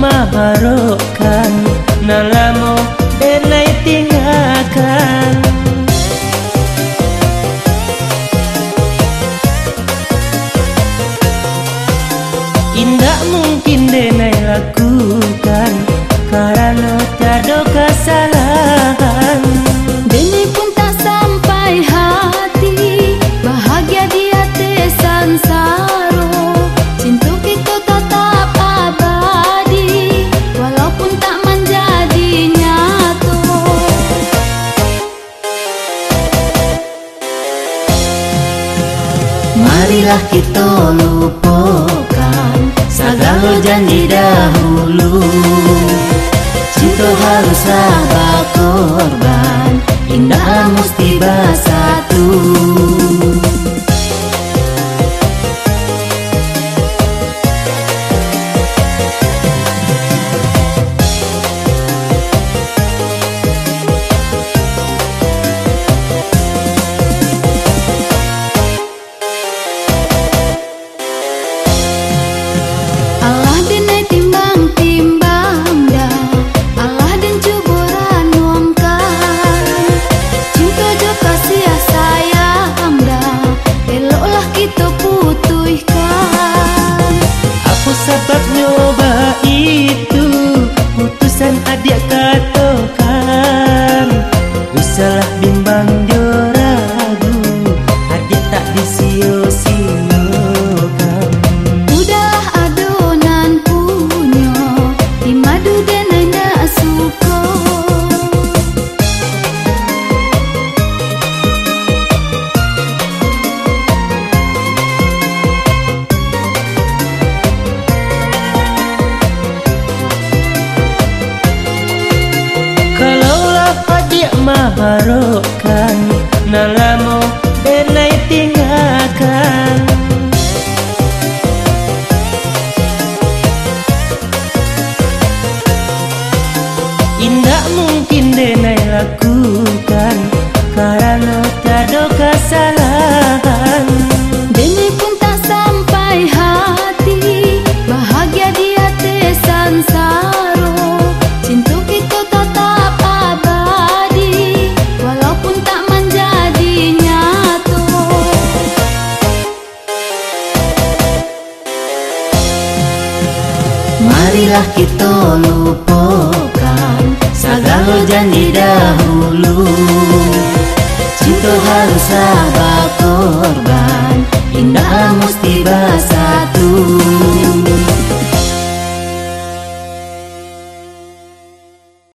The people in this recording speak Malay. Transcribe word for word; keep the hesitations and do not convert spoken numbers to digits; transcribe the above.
maharokan nalamo denai tinggalkan. Indah mungkin denai lakukan karena tiada kesalahan. Denai pun tak sampai hati bahagia di hati sansaro. Cinta kita tetap abadi walaupun tak menjadi nyata. Marilah kita lupakan segala janji dahulu. Cinta haruslah berkorban, indah mesti bersatu. Sebab nyoba itu putusan adik katakan. Usahlah bimbang joragu, adik tak disio-siokan. Udahlah adonan punya di madu dan anda suka. Kalaulah adik maharokan nalamo denai tinggalkan. Indah mungkin denai lakukan karena tiada kesalahan. Denai pun tak sampai hati bahagia di hati sansaro. Cinta kita tetap abadi walaupun tak menjadi nyata. Marilah kita lupakan segala janji dahulu. Cinta haruslah berkorban, indah mesti bersatu.